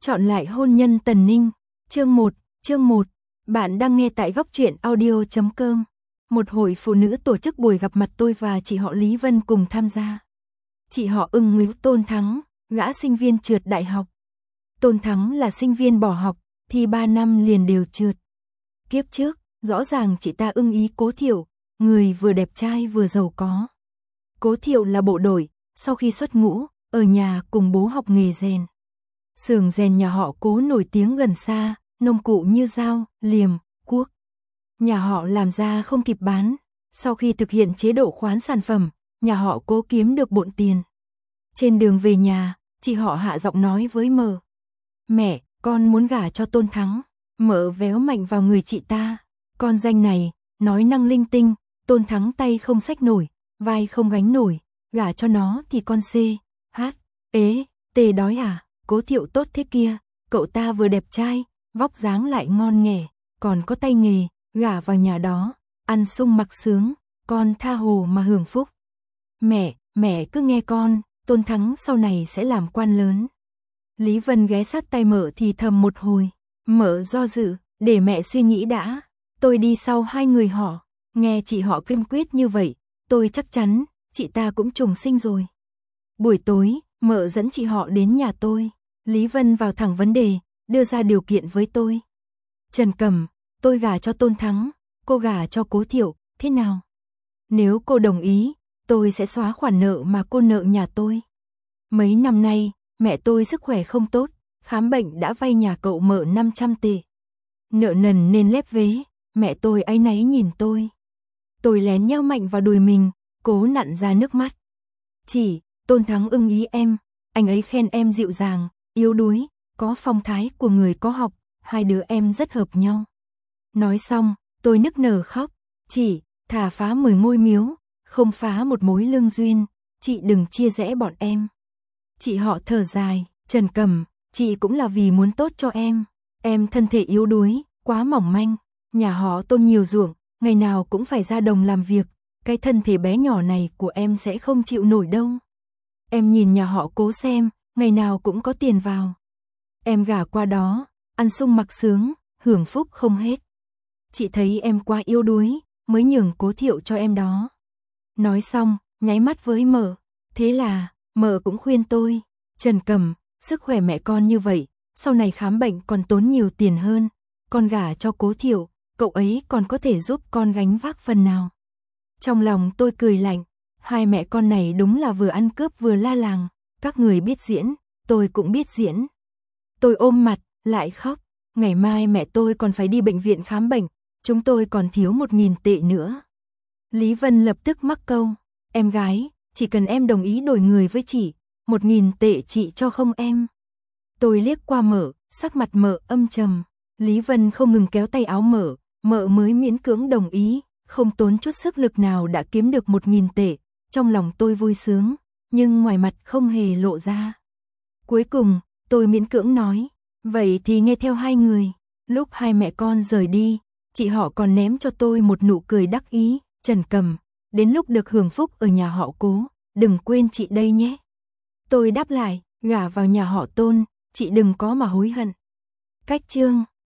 Chọn lại hôn nhân Tần Ninh, chương 1, bạn đang nghe tại góc truyện audio.com. Một hội phụ nữ tổ chức buổi gặp mặt tôi và chị họ Lý Vân cùng tham gia. Chị họ ưng ngữ Tôn Thắng, gã sinh viên trượt đại học. Tôn Thắng là sinh viên bỏ học, thi 3 năm liền đều trượt. Kiếp trước, rõ ràng chị ta ưng ý Cố Thiệu, người vừa đẹp trai vừa giàu có. Cố Thiệu là bộ đội, sau khi xuất ngũ, ở nhà cùng bố học nghề rèn. Xưởng rèn nhà họ Cố nổi tiếng gần xa, nông cụ như dao, liềm, cuốc. Nhà họ làm ra không kịp bán, sau khi thực hiện chế độ khoán sản phẩm, nhà họ Cố kiếm được bộn tiền. Trên đường về nhà, chị họ hạ giọng nói với Mợ: "Mẹ, con muốn gả cho Tôn Thắng." Mợ véo mạnh vào người chị ta: "Con danh này, nói năng linh tinh, Tôn Thắng tay không xách nổi, vai không gánh nổi, gả cho nó thì con tê đói à? Cố Thiệu tốt thế kia, cậu ta vừa đẹp trai, vóc dáng lại ngon nghẻ, còn có tay nghề, gả vào nhà đó, ăn sung mặc sướng, con tha hồ mà hưởng phúc. Mẹ cứ nghe con, Tôn Thắng sau này sẽ làm quan lớn." Lý Vân ghé sát tay Mợ thì thầm một hồi. Mợ do dự: "Để mẹ suy nghĩ đã." Tôi đi sau hai người họ, nghe chị họ kiên quyết như vậy, tôi chắc chắn chị ta cũng trùng sinh rồi. Buổi tối, Mợ dẫn chị họ đến nhà tôi. Lý Vân vào thẳng vấn đề, đưa ra điều kiện với tôi. "Trần Cẩm, tôi gả cho Tôn Thắng, cô gả cho Cố Thiệu, thế nào? Nếu cô đồng ý, tôi sẽ xóa khoản nợ mà cô nợ nhà tôi. Mấy năm nay, mẹ tôi sức khỏe không tốt, khám bệnh đã vay nhà cậu Mợ 500 tệ. Nợ nần nên lép vế, mẹ tôi áy náy nhìn tôi." Tôi lén nheo mạnh vào đùi mình, cố nặn ra nước mắt. "Chỉ, Tôn Thắng ưng ý em, anh ấy khen em dịu dàng, yếu đuối, có phong thái của người có học, hai đứa em rất hợp nhau." Nói xong, tôi nức nở khóc. "Chị, thà phá 10 ngôi miếu, không phá một mối lương duyên, chị đừng chia rẽ bọn em." Chị họ thở dài: "Trần Cẩm, chị cũng là vì muốn tốt cho em thân thể yếu đuối, quá mỏng manh, nhà họ Tôn nhiều ruộng, ngày nào cũng phải ra đồng làm việc, cái thân thể bé nhỏ này của em sẽ không chịu nổi đâu. Em nhìn nhà họ Cố xem, ngày nào cũng có tiền vào. Em gả qua đó, ăn sung mặc sướng, hưởng phúc không hết. Chị thấy em quá yếu đuối, mới nhường Cố Thiệu cho em đó." Nói xong, nháy mắt với Mợ. Thế là, Mợ cũng khuyên tôi: "Trần Cẩm, sức khỏe mẹ con như vậy, sau này khám bệnh còn tốn nhiều tiền hơn, con gả cho Cố Thiệu, cậu ấy còn có thể giúp con gánh vác phần nào." Trong lòng tôi cười lạnh, hai mẹ con này đúng là vừa ăn cướp vừa la làng, các người biết diễn, tôi cũng biết diễn. Tôi ôm mặt, lại khóc, ngày mai mẹ tôi còn phải đi bệnh viện khám bệnh, chúng tôi còn thiếu 1.000 tệ nữa. Lý Vân lập tức mắc câu: "Em gái, chỉ cần em đồng ý đổi người với chị, 1.000 tệ chị cho không em?" Tôi liếc qua Mợ, sắc mặt Mợ âm trầm. Lý Vân không ngừng kéo tay áo Mợ, Mợ mới miễn cưỡng đồng ý, không tốn chút sức lực nào đã kiếm được 1.000 tệ. Trong lòng tôi vui sướng, nhưng ngoài mặt không hề lộ ra. Cuối cùng, tôi miễn cưỡng nói: "Vậy thì nghe theo hai người." Lúc hai mẹ con rời đi, chị họ còn ném cho tôi một nụ cười đắc ý: "Trần Cẩm, đến lúc được hưởng phúc ở nhà họ Cố, đừng quên chị đây nhé." Tôi đáp lại: "Gả vào nhà họ Tôn, chị đừng có mà hối hận." Cách chương